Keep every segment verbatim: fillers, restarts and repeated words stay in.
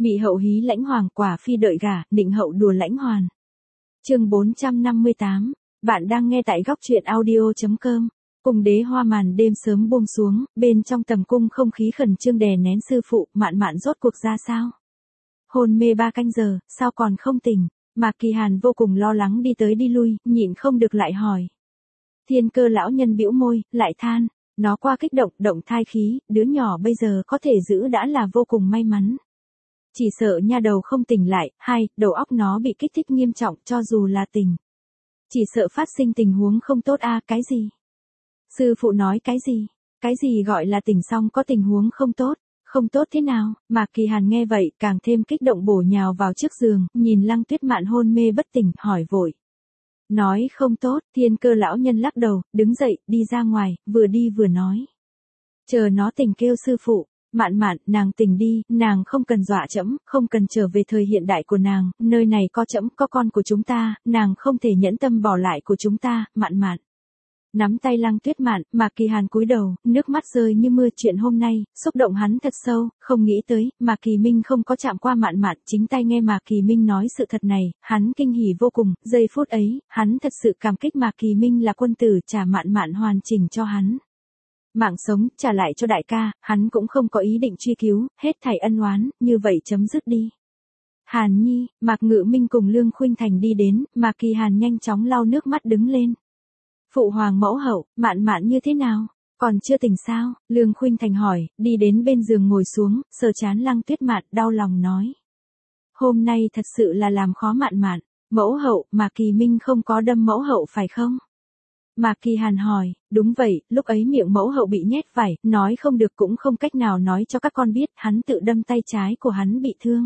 Mị hậu hí lãnh hoàng, quả phi đợi gả, nịnh hậu đùa lãnh hoàn. Chương bốn trăm năm mươi tám. Bạn đang nghe tại góc truyện audio chấm com. Cung đế hoa màn đêm sớm buông xuống, bên trong tầm cung không khí khẩn trương đè nén sư phụ, Mạn Mạn rốt cuộc ra sao? Hôn mê ba canh giờ, sao còn không tỉnh? Mạc Kỳ Hàn vô cùng lo lắng đi tới đi lui, nhịn không được lại hỏi. Thiên Cơ lão nhân bĩu môi, lại than, nó qua kích động, động thai khí, đứa nhỏ bây giờ có thể giữ đã là vô cùng may mắn. Chỉ sợ nha đầu không tỉnh lại, hai, đầu óc nó bị kích thích nghiêm trọng cho dù là tỉnh. Chỉ sợ phát sinh tình huống không tốt a à, cái gì? Sư phụ nói cái gì? Cái gì gọi là tỉnh xong có tình huống không tốt? Không tốt thế nào? Mạc Kỳ Hàn nghe vậy càng thêm kích động bổ nhào vào trước giường, nhìn Lăng Tuyết Mạn hôn mê bất tỉnh, hỏi vội. Nói không tốt, Thiên Cơ lão nhân lắc đầu, đứng dậy, đi ra ngoài, vừa đi vừa nói. Chờ nó tỉnh kêu sư phụ. Mạn Mạn, nàng tỉnh đi, nàng không cần dọa trẫm, không cần trở về thời hiện đại của nàng, nơi này có trẫm, có con của chúng ta, nàng không thể nhẫn tâm bỏ lại của chúng ta, Mạn Mạn. Nắm tay Lăng Tuyết Mạn, Mạc Kỳ Hàn cúi đầu, nước mắt rơi như mưa, chuyện hôm nay, xúc động hắn thật sâu, không nghĩ tới, Mạc Kỳ Minh không có chạm qua Mạn Mạn, chính tay nghe Mạc Kỳ Minh nói sự thật này, hắn kinh hỉ vô cùng, giây phút ấy, hắn thật sự cảm kích Mạc Kỳ Minh là quân tử trả Mạn Mạn hoàn chỉnh cho hắn. Mạng sống, trả lại cho đại ca, hắn cũng không có ý định truy cứu, hết thảy ân oán, như vậy chấm dứt đi. Hàn Nhi, Mạc Ngự Minh cùng Lương Khuynh Thành đi đến, Mạc Kỳ Hàn nhanh chóng lau nước mắt đứng lên. Phụ hoàng mẫu hậu, Mạn Mạn như thế nào? Còn chưa tỉnh sao? Lương Khuynh Thành hỏi, đi đến bên giường ngồi xuống, sờ chán Lăng Tuyết Mạn, đau lòng nói. Hôm nay thật sự là làm khó Mạn Mạn, mẫu hậu, Mạc Kỳ Minh không có đâm mẫu hậu phải không? Mạc Kỳ Hàn hỏi, đúng vậy, lúc ấy miệng mẫu hậu bị nhét vải, nói không được cũng không cách nào nói cho các con biết, hắn tự đâm tay trái của hắn bị thương.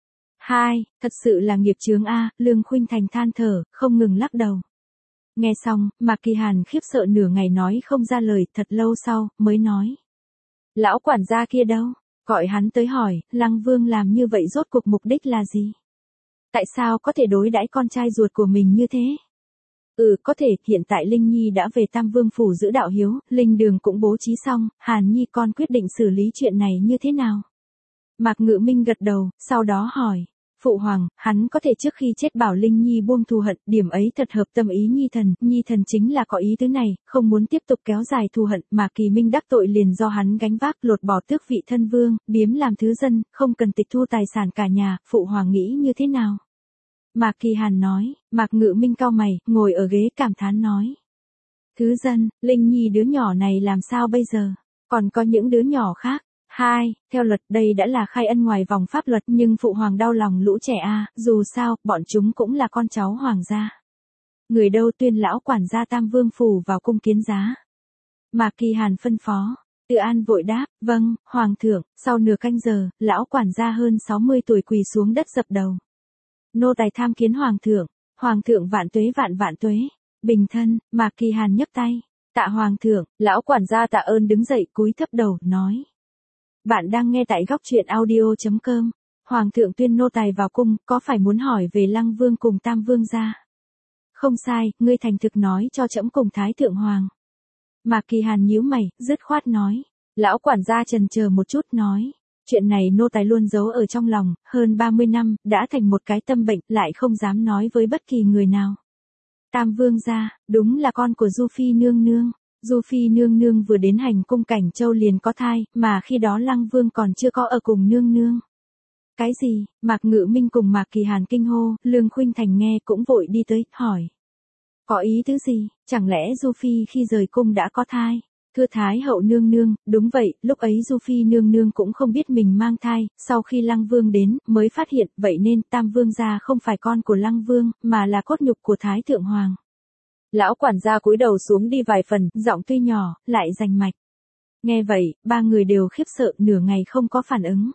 Hai, thật sự là nghiệp chướng a, Lương Khuynh Thành than thở, không ngừng lắc đầu. Nghe xong, Mạc Kỳ Hàn khiếp sợ nửa ngày nói không ra lời, thật lâu sau, mới nói. Lão quản gia kia đâu? Gọi hắn tới hỏi, Lăng Vương làm như vậy rốt cuộc mục đích là gì? Tại sao có thể đối đãi con trai ruột của mình như thế? Ừ, có thể, hiện tại Linh Nhi đã về Tam Vương phủ giữ đạo hiếu, Linh Đường cũng bố trí xong, Hàn Nhi con quyết định xử lý chuyện này như thế nào? Mạc Ngự Minh gật đầu, sau đó hỏi. Phụ hoàng, hắn có thể trước khi chết bảo Linh Nhi buông thù hận, điểm ấy thật hợp tâm ý Nhi thần, Nhi thần chính là có ý thứ này, không muốn tiếp tục kéo dài thù hận, mà Kỳ Minh đắc tội liền do hắn gánh vác, lột bỏ tước vị thân vương, biếm làm thứ dân, không cần tịch thu tài sản cả nhà, phụ hoàng nghĩ như thế nào? Mạc Kỳ Hàn nói, Mạc Ngự Minh cau mày, ngồi ở ghế cảm thán nói. Thứ dân, Linh Nhi đứa nhỏ này làm sao bây giờ? Còn có những đứa nhỏ khác. Hai, theo luật đây đã là khai ân ngoài vòng pháp luật nhưng phụ hoàng đau lòng lũ trẻ a, dù sao, bọn chúng cũng là con cháu hoàng gia. Người đâu tuyên lão quản gia Tam Vương phủ vào cung kiến giá. Mạc Kỳ Hàn phân phó. Từ An vội đáp, vâng, hoàng thượng, sau nửa canh giờ, lão quản gia hơn sáu mươi tuổi quỳ xuống đất dập đầu. Nô tài tham kiến hoàng thượng, hoàng thượng vạn tuế vạn vạn tuế, bình thân, Mạc Kỳ Hàn nhấc tay, tạ hoàng thượng, lão quản gia tạ ơn đứng dậy cúi thấp đầu, nói. Bạn đang nghe tại góc truyện audio chấm com, hoàng thượng tuyên nô tài vào cung, có phải muốn hỏi về Lăng Vương cùng Tam Vương gia? Không sai, ngươi thành thực nói cho trẫm cùng Thái Thượng Hoàng. Mạc Kỳ Hàn nhíu mày, dứt khoát nói, lão quản gia chần chờ một chút nói. Chuyện này nô tài luôn giấu ở trong lòng, hơn ba mươi năm, đã thành một cái tâm bệnh, lại không dám nói với bất kỳ người nào. Tam Vương gia, đúng là con của Du Phi nương nương. Du Phi nương nương vừa đến hành cung Cảnh Châu liền có thai, mà khi đó Lăng Vương còn chưa có ở cùng nương nương. Cái gì? Mạc Ngự Minh cùng Mạc Kỳ Hàn kinh hô, Lương Khuynh Thành nghe cũng vội đi tới, hỏi. Có ý tứ gì? Chẳng lẽ Du Phi khi rời cung đã có thai? Thưa Thái hậu nương nương, đúng vậy, lúc ấy Du Phi nương nương cũng không biết mình mang thai, sau khi Lăng Vương đến, mới phát hiện, vậy nên Tam Vương gia không phải con của Lăng Vương, mà là cốt nhục của Thái Thượng Hoàng. Lão quản gia cúi đầu xuống đi vài phần, giọng tuy nhỏ, lại rành mạch. Nghe vậy, ba người đều khiếp sợ, nửa ngày không có phản ứng.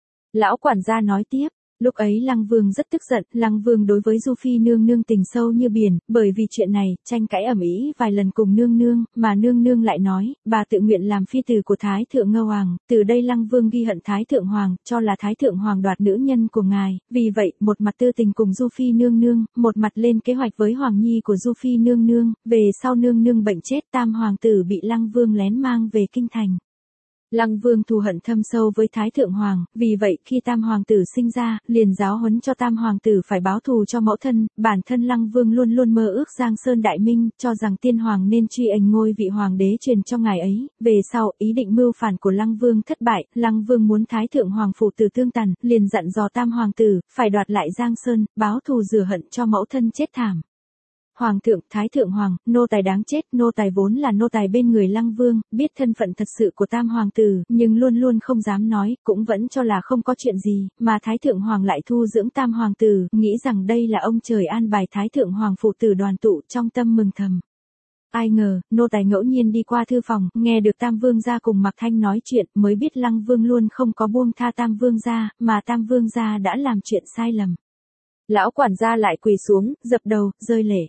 Lão quản gia nói tiếp. Lúc ấy Lăng Vương rất tức giận, Lăng Vương đối với Du Phi nương nương tình sâu như biển, bởi vì chuyện này, tranh cãi ầm ĩ vài lần cùng nương nương, mà nương nương lại nói, bà tự nguyện làm phi tử của Thái Thượng Ngô Hoàng, từ đây Lăng Vương ghi hận Thái Thượng Hoàng, cho là Thái Thượng Hoàng đoạt nữ nhân của ngài, vì vậy, một mặt tư tình cùng Du Phi nương nương, một mặt lên kế hoạch với Hoàng Nhi của Du Phi nương nương, về sau nương nương bệnh chết Tam Hoàng tử bị Lăng Vương lén mang về kinh thành. Lăng Vương thù hận thâm sâu với Thái Thượng Hoàng, vì vậy khi Tam Hoàng tử sinh ra, liền giáo huấn cho Tam Hoàng tử phải báo thù cho mẫu thân, bản thân Lăng Vương luôn luôn mơ ước Giang Sơn Đại Minh, cho rằng Tiên Hoàng nên truy ảnh ngôi vị Hoàng đế truyền cho ngài ấy, về sau, ý định mưu phản của Lăng Vương thất bại, Lăng Vương muốn Thái Thượng Hoàng phụ tử tương tàn, liền dặn dò Tam Hoàng tử, phải đoạt lại Giang Sơn, báo thù rửa hận cho mẫu thân chết thảm. Hoàng thượng, Thái Thượng Hoàng, nô tài đáng chết, nô tài vốn là nô tài bên người Lăng Vương, biết thân phận thật sự của Tam Hoàng tử, nhưng luôn luôn không dám nói, cũng vẫn cho là không có chuyện gì, mà Thái Thượng Hoàng lại thu dưỡng Tam Hoàng tử, nghĩ rằng đây là ông trời an bài Thái Thượng Hoàng phụ tử đoàn tụ, trong tâm mừng thầm. Ai ngờ, nô tài ngẫu nhiên đi qua thư phòng, nghe được Tam Vương gia cùng Mạc Thanh nói chuyện, mới biết Lăng Vương luôn không có buông tha Tam Vương gia, mà Tam Vương gia đã làm chuyện sai lầm. Lão quản gia lại quỳ xuống, dập đầu, rơi lệ.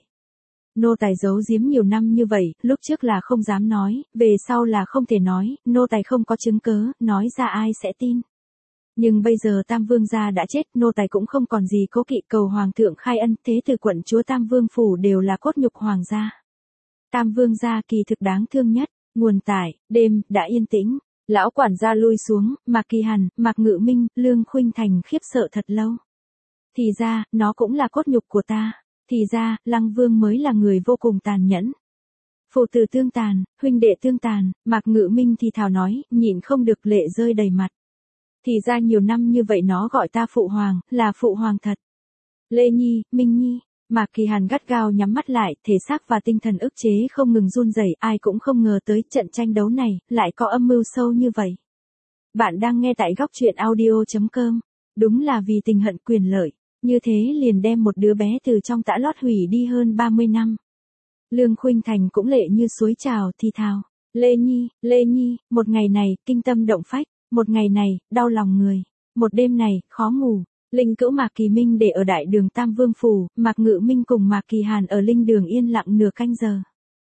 Nô tài giấu giếm nhiều năm như vậy, lúc trước là không dám nói, về sau là không thể nói, nô tài không có chứng cớ, nói ra ai sẽ tin. Nhưng bây giờ Tam Vương gia đã chết, nô tài cũng không còn gì cố kỵ, cầu Hoàng thượng khai ân, thế từ quận chúa Tam Vương phủ đều là cốt nhục Hoàng gia. Tam Vương gia kỳ thực đáng thương nhất, nguồn tải, đêm, đã yên tĩnh, lão quản gia lui xuống, Mạc Kỳ Hàn, Mạc Ngự Minh, Lương Khuynh Thành khiếp sợ thật lâu. Thì ra, nó cũng là cốt nhục của ta. Thì ra, Lăng Vương mới là người vô cùng tàn nhẫn. Phụ tử tương tàn, huynh đệ tương tàn, Mạc Ngự Minh thì thào nói, nhịn không được lệ rơi đầy mặt. Thì ra nhiều năm như vậy nó gọi ta phụ hoàng, là phụ hoàng thật. Lê Nhi, Minh Nhi, Mạc Kỳ Hàn gắt gao nhắm mắt lại, thể xác và tinh thần ức chế không ngừng run rẩy, ai cũng không ngờ tới trận tranh đấu này, lại có âm mưu sâu như vậy. Bạn đang nghe tại góc truyện audio chấm com, đúng là vì tình hận quyền lợi. Như thế liền đem một đứa bé từ trong tã lót hủy đi hơn ba mươi năm. Lương Khuynh Thành cũng lệ như suối trào thì thào. Lê Nhi, Lê Nhi, một ngày này, kinh tâm động phách, một ngày này, đau lòng người, một đêm này, khó ngủ. Linh cữu Mạc Kỳ Minh để ở đại đường Tam Vương Phủ, Mạc Ngự Minh cùng Mạc Kỳ Hàn ở linh đường yên lặng nửa canh giờ.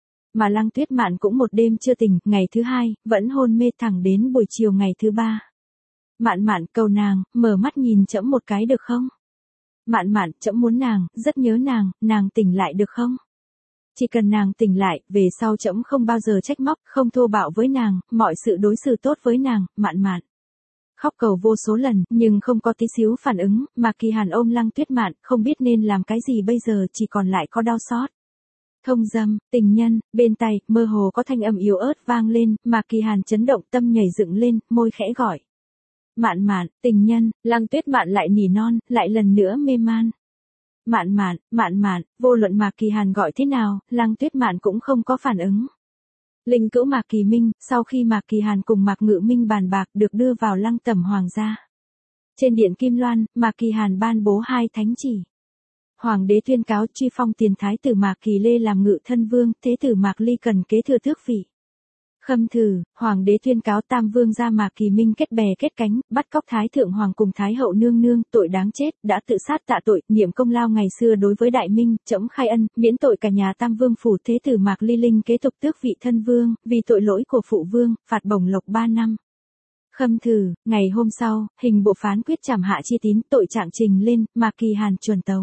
Mà Lăng Tuyết Mạn cũng một đêm chưa tỉnh, ngày thứ hai, vẫn hôn mê thẳng đến buổi chiều ngày thứ ba. Mạn Mạn cầu nàng, mở mắt nhìn trẫm một cái được không? Mạn Mạn, trẫm muốn nàng, rất nhớ nàng, nàng tỉnh lại được không? Chỉ cần nàng tỉnh lại, về sau trẫm không bao giờ trách móc, không thô bạo với nàng, mọi sự đối xử tốt với nàng, Mạn Mạn. Khóc cầu vô số lần, nhưng không có tí xíu phản ứng, Mạc Kỳ Hàn ôm Lăng Tuyết Mạn, không biết nên làm cái gì bây giờ, chỉ còn lại có đau xót. Thông dâm, tình nhân, bên tai, mơ hồ có thanh âm yếu ớt vang lên, Mạc Kỳ Hàn chấn động, tâm nhảy dựng lên, môi khẽ gọi. Mạn Mạn, tình nhân, Lăng Tuyết Mạn lại nỉ non, lại lần nữa mê man. Mạn Mạn, Mạn Mạn, vô luận Mạc Kỳ Hàn gọi thế nào, Lăng Tuyết Mạn cũng không có phản ứng. Linh cữu Mạc Kỳ Minh, sau khi Mạc Kỳ Hàn cùng Mạc Ngự Minh bàn bạc được đưa vào Lăng Tẩm Hoàng gia. Trên điện Kim Loan, Mạc Kỳ Hàn ban bố hai thánh chỉ. Hoàng đế tuyên cáo truy phong tiền thái tử Mạc Kỳ Lê làm ngự thân vương, thế tử Mạc Ly cần kế thừa tước vị. Khâm thử, hoàng đế tuyên cáo Tam Vương gia Mạc Kỳ Minh kết bè kết cánh, bắt cóc Thái Thượng Hoàng cùng Thái Hậu nương nương, tội đáng chết, đã tự sát tạ tội, niệm công lao ngày xưa đối với Đại Minh, trẫm khai ân, miễn tội cả nhà Tam Vương phủ, thế tử Mạc Ly Linh kế tục tước vị thân vương, vì tội lỗi của phụ vương, phạt bổng lộc ba năm. Khâm thử, ngày hôm sau, hình bộ phán quyết trảm hạ Chi Tín, tội trạng trình lên, Mạc Kỳ Hàn chuẩn tấu.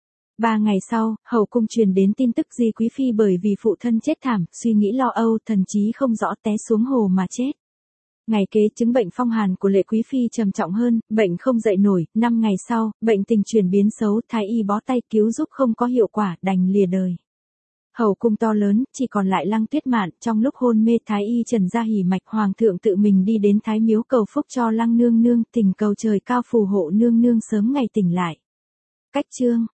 Ba ngày sau, hậu cung truyền đến tin tức Di Quý Phi bởi vì phụ thân chết thảm, suy nghĩ lo âu, thần trí không rõ té xuống hồ mà chết. Ngày kế chứng bệnh phong hàn của Lệ Quý Phi trầm trọng hơn, bệnh không dậy nổi, năm ngày sau, bệnh tình chuyển biến xấu, thái y bó tay cứu giúp không có hiệu quả, đành lìa đời. Hậu cung to lớn, chỉ còn lại Lăng Tuyết Mạn, trong lúc hôn mê thái y trần ra hỉ mạch, hoàng thượng tự mình đi đến thái miếu cầu phúc cho Lăng nương nương, tình cầu trời cao phù hộ nương nương sớm ngày tỉnh lại. Cách chương